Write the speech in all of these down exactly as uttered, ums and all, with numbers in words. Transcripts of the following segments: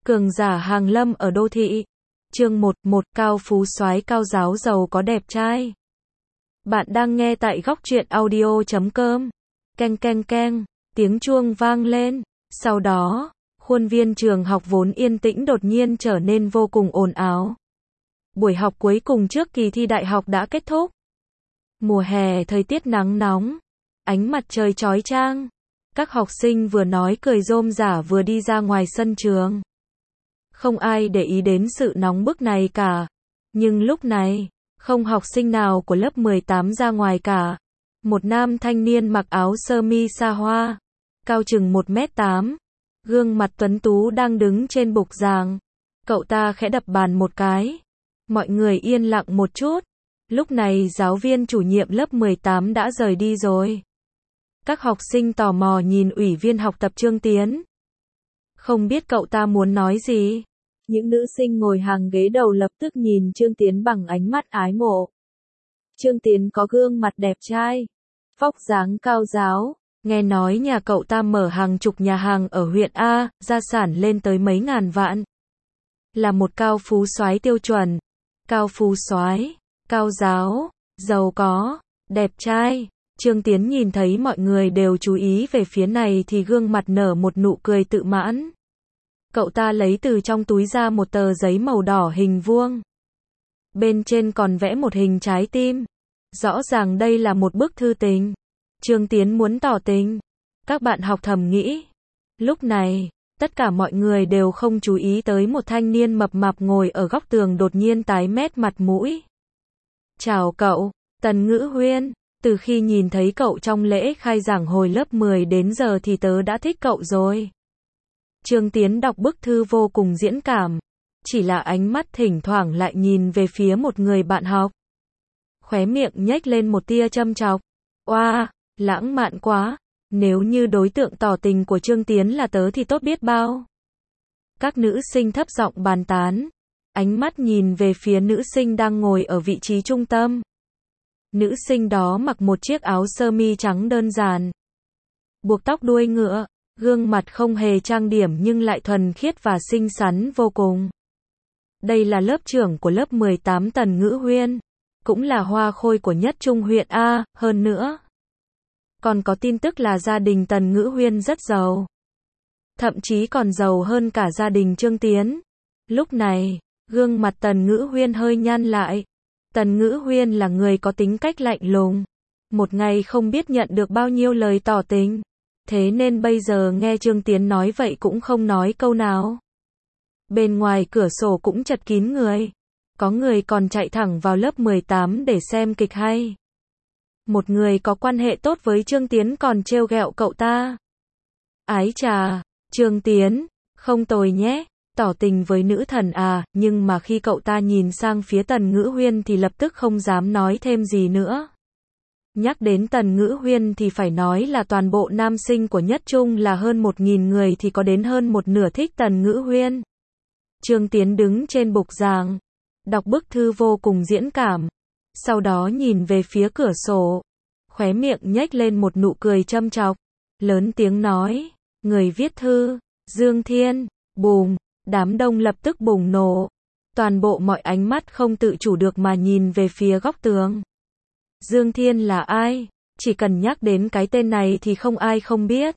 Cường giả hàng lâm ở đô thị. Chương một, một cao phú soái cao giáo giàu có đẹp trai. Bạn đang nghe tại góc truyện audio chấm com. Keng keng keng, tiếng chuông vang lên. Sau đó, khuôn viên trường học vốn yên tĩnh đột nhiên trở nên vô cùng ồn ào. Buổi học cuối cùng trước kỳ thi đại học đã kết thúc. Mùa hè thời tiết nắng nóng, ánh mặt trời chói chang. Các học sinh vừa nói cười rôm rả vừa đi ra ngoài sân trường. Không ai để ý đến sự nóng bức này cả. Nhưng lúc này, không học sinh nào của lớp mười tám ra ngoài cả. Một nam thanh niên mặc áo sơ mi sa hoa, cao chừng một mét tám, gương mặt tuấn tú đang đứng trên bục giảng. Cậu ta khẽ đập bàn một cái. Mọi người yên lặng một chút. Lúc này giáo viên chủ nhiệm lớp mười tám đã rời đi rồi. Các học sinh tò mò nhìn ủy viên học tập Trương Tiến. Không biết cậu ta muốn nói gì. Những nữ sinh ngồi hàng ghế đầu lập tức nhìn Trương Tiến bằng ánh mắt ái mộ. Trương Tiến có gương mặt đẹp trai, vóc dáng cao ráo. Nghe nói nhà cậu ta mở hàng chục nhà hàng ở huyện A, gia sản lên tới mấy ngàn vạn. Là một cao phú soái tiêu chuẩn. Cao phú soái, cao giáo, giàu có, đẹp trai. Trương Tiến nhìn thấy mọi người đều chú ý về phía này thì gương mặt nở một nụ cười tự mãn. Cậu ta lấy từ trong túi ra một tờ giấy màu đỏ hình vuông. Bên trên còn vẽ một hình trái tim. Rõ ràng đây là một bức thư tình. Trương Tiến muốn tỏ tình. Các bạn học thầm nghĩ. Lúc này, tất cả mọi người đều không chú ý tới một thanh niên mập mạp ngồi ở góc tường đột nhiên tái mét mặt mũi. Chào cậu, Tần Ngữ Huyên. Từ khi nhìn thấy cậu trong lễ khai giảng hồi lớp mười đến giờ thì tớ đã thích cậu rồi. Trương Tiến đọc bức thư vô cùng diễn cảm. Chỉ là ánh mắt thỉnh thoảng lại nhìn về phía một người bạn học. Khóe miệng nhếch lên một tia châm chọc. Oa, lãng mạn quá. Nếu như đối tượng tỏ tình của Trương Tiến là tớ thì tốt biết bao. Các nữ sinh thấp giọng bàn tán. Ánh mắt nhìn về phía nữ sinh đang ngồi ở vị trí trung tâm. Nữ sinh đó mặc một chiếc áo sơ mi trắng đơn giản. Buộc tóc đuôi ngựa. Gương mặt không hề trang điểm nhưng lại thuần khiết và xinh xắn vô cùng. Đây là lớp trưởng của lớp mười tám Tần Ngữ Huyên. Cũng là hoa khôi của nhất trung huyện A, hơn nữa. Còn có tin tức là gia đình Tần Ngữ Huyên rất giàu. Thậm chí còn giàu hơn cả gia đình Trương Tiến. Lúc này, gương mặt Tần Ngữ Huyên hơi nhăn lại. Tần Ngữ Huyên là người có tính cách lạnh lùng. Một ngày không biết nhận được bao nhiêu lời tỏ tình. Thế nên bây giờ nghe Trương Tiến nói vậy cũng không nói câu nào. Bên ngoài cửa sổ cũng chật kín người. Có người còn chạy thẳng vào lớp mười tám để xem kịch hay. Một người có quan hệ tốt với Trương Tiến còn trêu ghẹo cậu ta. Ái chà, Trương Tiến, không tồi nhé, tỏ tình với nữ thần à, nhưng mà khi cậu ta nhìn sang phía Tần Ngữ Huyên thì lập tức không dám nói thêm gì nữa. Nhắc đến Tần Ngữ Huyên thì phải nói là toàn bộ nam sinh của nhất trung là hơn một nghìn người thì có đến hơn một nửa thích Tần Ngữ Huyên. Trương Tiến đứng trên bục giảng, đọc bức thư vô cùng diễn cảm. Sau đó nhìn về phía cửa sổ, khóe miệng nhếch lên một nụ cười châm chọc, lớn tiếng nói, người viết thư, Dương Thiên, bùm, đám đông lập tức bùng nổ. Toàn bộ mọi ánh mắt không tự chủ được mà nhìn về phía góc tường. Dương Thiên là ai? Chỉ cần nhắc đến cái tên này thì không ai không biết.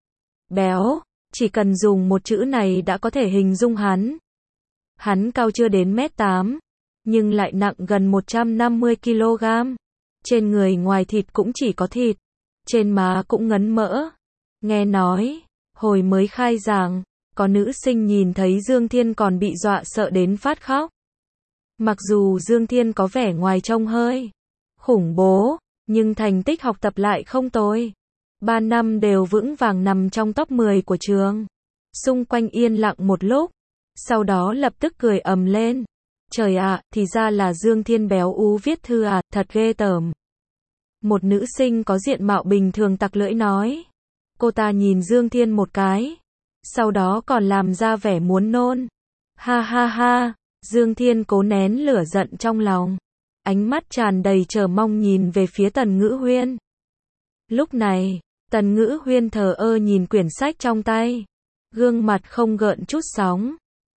Béo, chỉ cần dùng một chữ này đã có thể hình dung hắn. Hắn cao chưa đến mét tám, nhưng lại nặng gần một trăm năm mươi ki lô gam. Trên người ngoài thịt cũng chỉ có thịt, trên má cũng ngấn mỡ. Nghe nói, hồi mới khai giảng, có nữ sinh nhìn thấy Dương Thiên còn bị dọa sợ đến phát khóc. Mặc dù Dương Thiên có vẻ ngoài trông hơi khủng bố, nhưng thành tích học tập lại không tồi. Ba năm đều vững vàng nằm trong top mười của trường. Xung quanh yên lặng một lúc, sau đó lập tức cười ầm lên. Trời ạ, thì ra là Dương Thiên béo ú viết thư à, thật ghê tởm. Một nữ sinh có diện mạo bình thường tặc lưỡi nói. Cô ta nhìn Dương Thiên một cái, sau đó còn làm ra vẻ muốn nôn. Ha ha ha, Dương Thiên cố nén lửa giận trong lòng. Ánh mắt tràn đầy chờ mong nhìn về phía Tần Ngữ Huyên. Lúc này, Tần Ngữ Huyên thờ ơ nhìn quyển sách trong tay. Gương mặt không gợn chút sóng.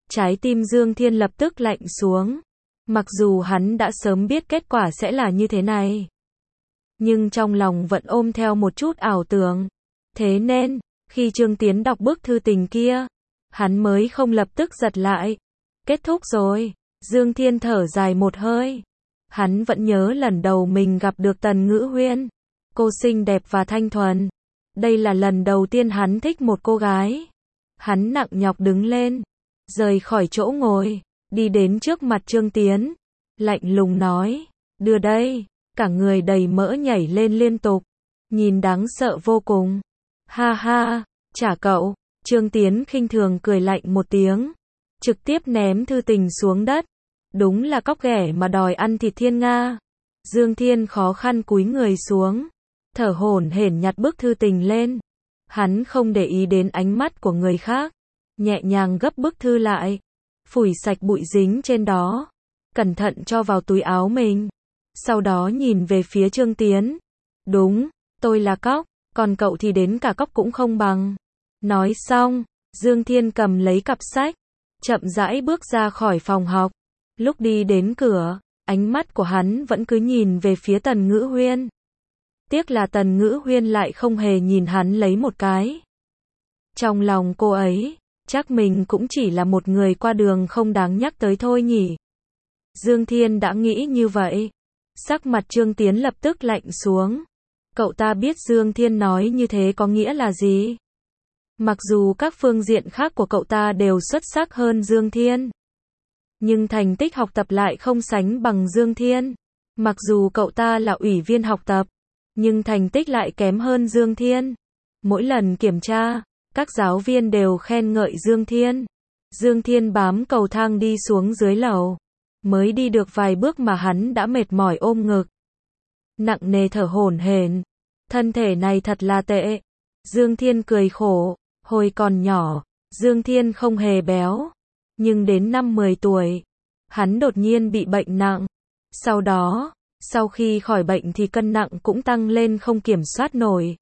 Trái tim Dương Thiên lập tức lạnh xuống. Mặc dù hắn đã sớm biết kết quả sẽ là như thế này, nhưng trong lòng vẫn ôm theo một chút ảo tưởng. Thế nên, khi Trương Tiến đọc bức thư tình kia, hắn mới không lập tức giật lại. Kết thúc rồi, Dương Thiên thở dài một hơi. Hắn vẫn nhớ lần đầu mình gặp được Tần Ngữ Huyên. Cô xinh đẹp và thanh thuần. Đây là lần đầu tiên hắn thích một cô gái. Hắn nặng nhọc đứng lên, rời khỏi chỗ ngồi, đi đến trước mặt Trương Tiến, lạnh lùng nói, đưa đây. Cả người đầy mỡ nhảy lên liên tục, nhìn đáng sợ vô cùng. Ha ha, trả cậu. Trương Tiến khinh thường cười lạnh một tiếng, trực tiếp ném thư tình xuống đất. Đúng là cóc ghẻ mà đòi ăn thịt thiên nga. Dương Thiên khó khăn cúi người xuống, thở hổn hển nhặt bức thư tình lên. Hắn không để ý đến ánh mắt của người khác, nhẹ nhàng gấp bức thư lại, phủi sạch bụi dính trên đó, cẩn thận cho vào túi áo mình. Sau đó nhìn về phía Trương Tiến. Đúng, tôi là cóc, còn cậu thì đến cả cóc cũng không bằng. Nói xong, Dương Thiên cầm lấy cặp sách, chậm rãi bước ra khỏi phòng học. Lúc đi đến cửa, ánh mắt của hắn vẫn cứ nhìn về phía Tần Ngữ Huyên. Tiếc là Tần Ngữ Huyên lại không hề nhìn hắn lấy một cái. Trong lòng cô ấy, chắc mình cũng chỉ là một người qua đường không đáng nhắc tới thôi nhỉ. Dương Thiên đã nghĩ như vậy. Sắc mặt Trương Tiến lập tức lạnh xuống. Cậu ta biết Dương Thiên nói như thế có nghĩa là gì. Mặc dù các phương diện khác của cậu ta đều xuất sắc hơn Dương Thiên, nhưng thành tích học tập lại không sánh bằng Dương Thiên. Mặc dù cậu ta là ủy viên học tập, nhưng thành tích lại kém hơn Dương Thiên. Mỗi lần kiểm tra, các giáo viên đều khen ngợi Dương Thiên. Dương Thiên bám cầu thang đi xuống dưới lầu. Mới đi được vài bước mà hắn đã mệt mỏi ôm ngực, nặng nề thở hổn hển. Thân thể này thật là tệ. Dương Thiên cười khổ. Hồi còn nhỏ, Dương Thiên không hề béo. Nhưng đến năm mười tuổi, hắn đột nhiên bị bệnh nặng. Sau đó, sau khi khỏi bệnh thì cân nặng cũng tăng lên không kiểm soát nổi.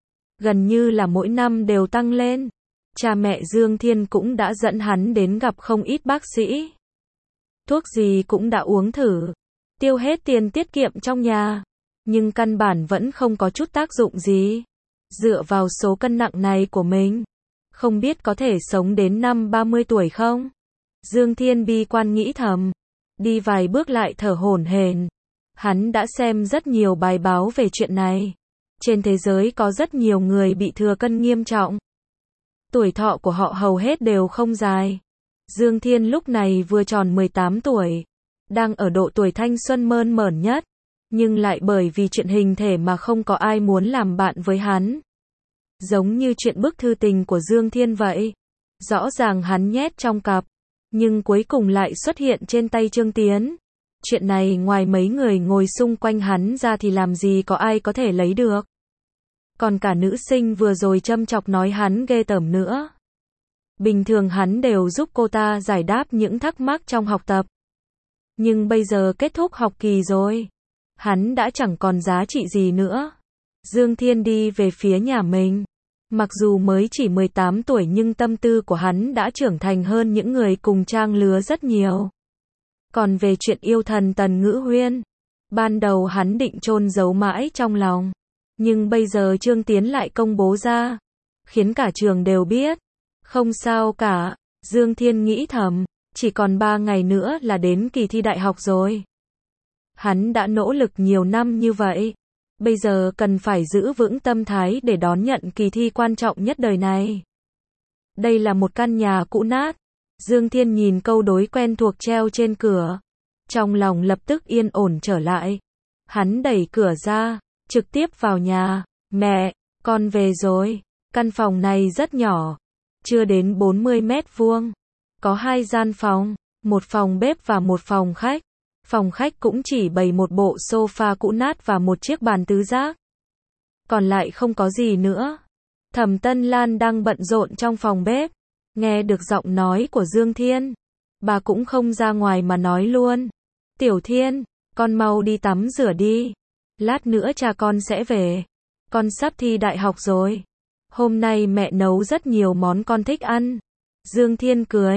Gần như là mỗi năm đều tăng lên. Cha mẹ Dương Thiên cũng đã dẫn hắn đến gặp không ít bác sĩ. Thuốc gì cũng đã uống thử, tiêu hết tiền tiết kiệm trong nhà, nhưng căn bản vẫn không có chút tác dụng gì. Dựa vào số cân nặng này của mình, không biết có thể sống đến năm ba mươi tuổi không? Dương Thiên bi quan nghĩ thầm, đi vài bước lại thở hổn hển. Hắn đã xem rất nhiều bài báo về chuyện này. Trên thế giới có rất nhiều người bị thừa cân nghiêm trọng. Tuổi thọ của họ hầu hết đều không dài. Dương Thiên lúc này vừa tròn mười tám tuổi, đang ở độ tuổi thanh xuân mơn mởn nhất, nhưng lại bởi vì chuyện hình thể mà không có ai muốn làm bạn với hắn. Giống như chuyện bức thư tình của Dương Thiên vậy. Rõ ràng hắn nhét trong cặp, nhưng cuối cùng lại xuất hiện trên tay Trương Tiến. Chuyện này ngoài mấy người ngồi xung quanh hắn ra thì làm gì có ai có thể lấy được. Còn cả nữ sinh vừa rồi châm chọc nói hắn ghê tởm nữa. Bình thường hắn đều giúp cô ta giải đáp những thắc mắc trong học tập. Nhưng bây giờ kết thúc học kỳ rồi, hắn đã chẳng còn giá trị gì nữa. Dương Thiên đi về phía nhà mình. Mặc dù mới chỉ mười tám tuổi nhưng tâm tư của hắn đã trưởng thành hơn những người cùng trang lứa rất nhiều. Còn về chuyện yêu thần Tần Ngữ Huyên, ban đầu hắn định chôn giấu mãi trong lòng. Nhưng bây giờ Trương Tiến lại công bố ra, khiến cả trường đều biết. Không sao cả, Dương Thiên nghĩ thầm, chỉ còn ba ngày nữa là đến kỳ thi đại học rồi. Hắn đã nỗ lực nhiều năm như vậy, bây giờ cần phải giữ vững tâm thái để đón nhận kỳ thi quan trọng nhất đời này. Đây là một căn nhà cũ nát. Dương Thiên nhìn câu đối quen thuộc treo trên cửa, trong lòng lập tức yên ổn trở lại. Hắn đẩy cửa ra, trực tiếp vào nhà. Mẹ, con về rồi. Căn phòng này rất nhỏ, chưa đến bốn mươi mét vuông. Có hai gian phòng, một phòng bếp và một phòng khách. Phòng khách cũng chỉ bày một bộ sofa cũ nát và một chiếc bàn tứ giác. Còn lại không có gì nữa. Thẩm Tân Lan đang bận rộn trong phòng bếp, nghe được giọng nói của Dương Thiên, bà cũng không ra ngoài mà nói luôn. Tiểu Thiên, con mau đi tắm rửa đi. Lát nữa cha con sẽ về. Con sắp thi đại học rồi. Hôm nay mẹ nấu rất nhiều món con thích ăn. Dương Thiên cười.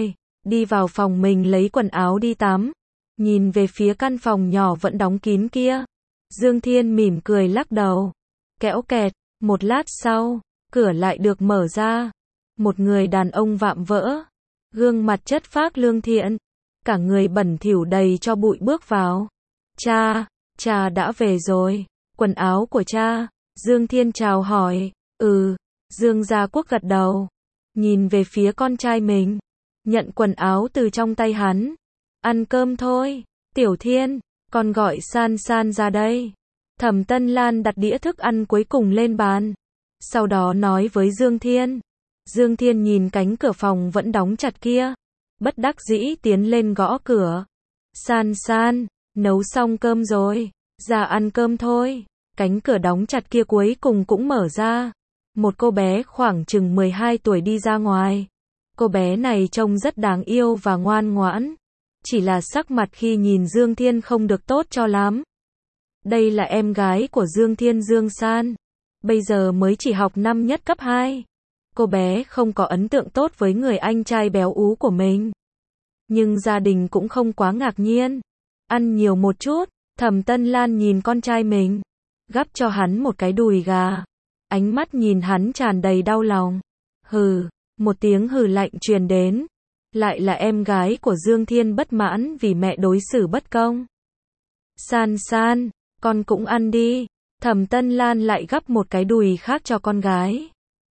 đi vào phòng mình lấy quần áo đi tắm. Nhìn về phía căn phòng nhỏ vẫn đóng kín kia. Dương Thiên mỉm cười lắc đầu. Kẽo kẹt, một lát sau, cửa lại được mở ra. Một người đàn ông vạm vỡ, gương mặt chất phác lương thiện, cả người bẩn thỉu đầy cho bụi bước vào. Cha, cha đã về rồi. Quần áo của cha. Dương Thiên chào hỏi. Ừ. Dương Gia Quốc gật đầu. Nhìn về phía con trai mình. Nhận quần áo từ trong tay hắn. Ăn cơm thôi. Tiểu Thiên, con gọi San San ra đây. Thẩm Tân Lan đặt đĩa thức ăn cuối cùng lên bàn. Sau đó nói với Dương Thiên. Dương Thiên nhìn cánh cửa phòng vẫn đóng chặt kia. Bất đắc dĩ tiến lên gõ cửa. San San, nấu xong cơm rồi. Ra ăn cơm thôi. Cánh cửa đóng chặt kia cuối cùng cũng mở ra. Một cô bé khoảng chừng mười hai tuổi đi ra ngoài. Cô bé này trông rất đáng yêu và ngoan ngoãn. Chỉ là sắc mặt khi nhìn Dương Thiên không được tốt cho lắm. Đây là em gái của Dương Thiên, Dương San. Bây giờ mới chỉ học năm nhất cấp hai. Cô bé không có ấn tượng tốt với người anh trai béo ú của mình. Nhưng gia đình cũng không quá ngạc nhiên. Ăn nhiều một chút. Thẩm Tân Lan nhìn con trai mình. Gắp cho hắn một cái đùi gà. Ánh mắt nhìn hắn tràn đầy đau lòng. Hừ, một tiếng hừ lạnh truyền đến. Lại là em gái của Dương Thiên bất mãn vì mẹ đối xử bất công. San San, con cũng ăn đi. Thẩm Tân Lan lại gắp một cái đùi khác cho con gái.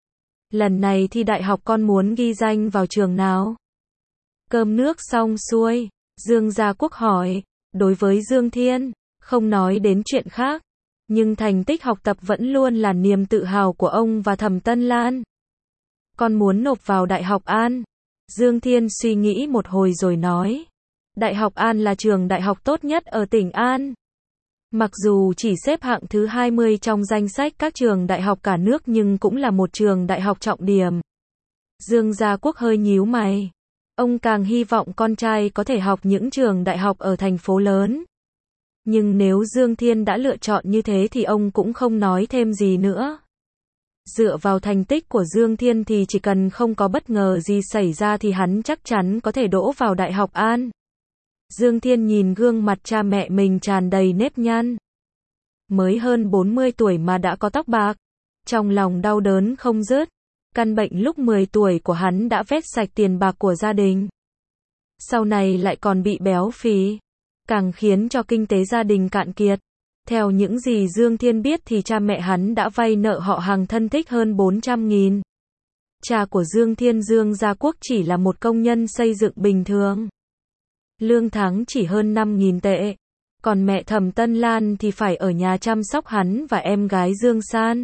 Lần này thi đại học con muốn ghi danh vào trường nào? Cơm nước xong xuôi, Dương Gia Quốc hỏi. Đối với Dương Thiên, không nói đến chuyện khác. Nhưng thành tích học tập vẫn luôn là niềm tự hào của ông và Thẩm Tân Lan. Con muốn nộp vào Đại học An. Dương Thiên suy nghĩ một hồi rồi nói. Đại học An là trường đại học tốt nhất ở tỉnh An. Mặc dù chỉ xếp hạng thứ hai mươi trong danh sách các trường đại học cả nước nhưng cũng là một trường đại học trọng điểm. Dương Gia Quốc hơi nhíu mày. Ông càng hy vọng con trai có thể học những trường đại học ở thành phố lớn. Nhưng nếu Dương Thiên đã lựa chọn như thế thì ông cũng không nói thêm gì nữa. Dựa vào thành tích của Dương Thiên thì chỉ cần không có bất ngờ gì xảy ra thì hắn chắc chắn có thể đỗ vào Đại học An. Dương Thiên nhìn gương mặt cha mẹ mình tràn đầy nếp nhăn. Mới hơn bốn mươi tuổi mà đã có tóc bạc. Trong lòng đau đớn không dứt. Căn bệnh lúc mười tuổi của hắn đã vét sạch tiền bạc của gia đình. Sau này lại còn bị béo phì. Càng khiến cho kinh tế gia đình cạn kiệt. Theo những gì Dương Thiên biết thì cha mẹ hắn đã vay nợ họ hàng thân thích hơn bốn trăm nghìn. Cha của Dương Thiên, Dương Gia Quốc chỉ là một công nhân xây dựng bình thường. Lương tháng chỉ hơn năm nghìn tệ. Còn mẹ Thẩm Tân Lan thì phải ở nhà chăm sóc hắn và em gái Dương San.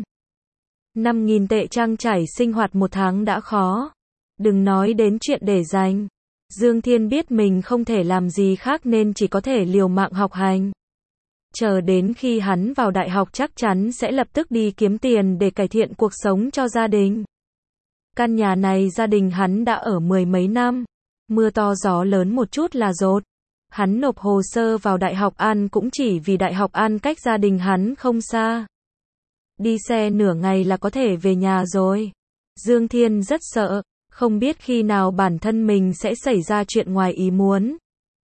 năm nghìn tệ trang trải sinh hoạt một tháng đã khó. Đừng nói đến chuyện để dành. Dương Thiên biết mình không thể làm gì khác nên chỉ có thể liều mạng học hành. Chờ đến khi hắn vào đại học chắc chắn sẽ lập tức đi kiếm tiền để cải thiện cuộc sống cho gia đình. Căn nhà này gia đình hắn đã ở mười mấy năm. Mưa to gió lớn một chút là dột. Hắn nộp hồ sơ vào Đại học An cũng chỉ vì Đại học An cách gia đình hắn không xa. Đi xe nửa ngày là có thể về nhà rồi. Dương Thiên rất sợ, không biết khi nào bản thân mình sẽ xảy ra chuyện ngoài ý muốn.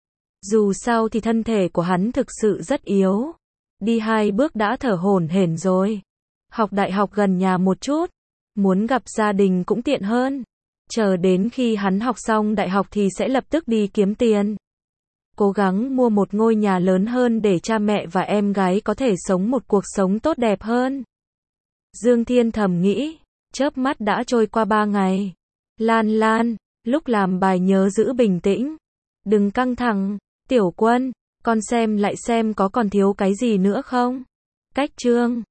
Dù sao thì thân thể của hắn thực sự rất yếu. Đi hai bước đã thở hổn hển rồi. Học đại học gần nhà một chút. Muốn gặp gia đình cũng tiện hơn. Chờ đến khi hắn học xong đại học thì sẽ lập tức đi kiếm tiền. Cố gắng mua một ngôi nhà lớn hơn để cha mẹ và em gái có thể sống một cuộc sống tốt đẹp hơn. Dương Thiên thầm nghĩ. Chớp mắt đã trôi qua ba ngày. Lan Lan, lúc làm bài nhớ giữ bình tĩnh. Đừng căng thẳng. Tiểu Quân, con xem lại xem có còn thiếu cái gì nữa không? Cách chương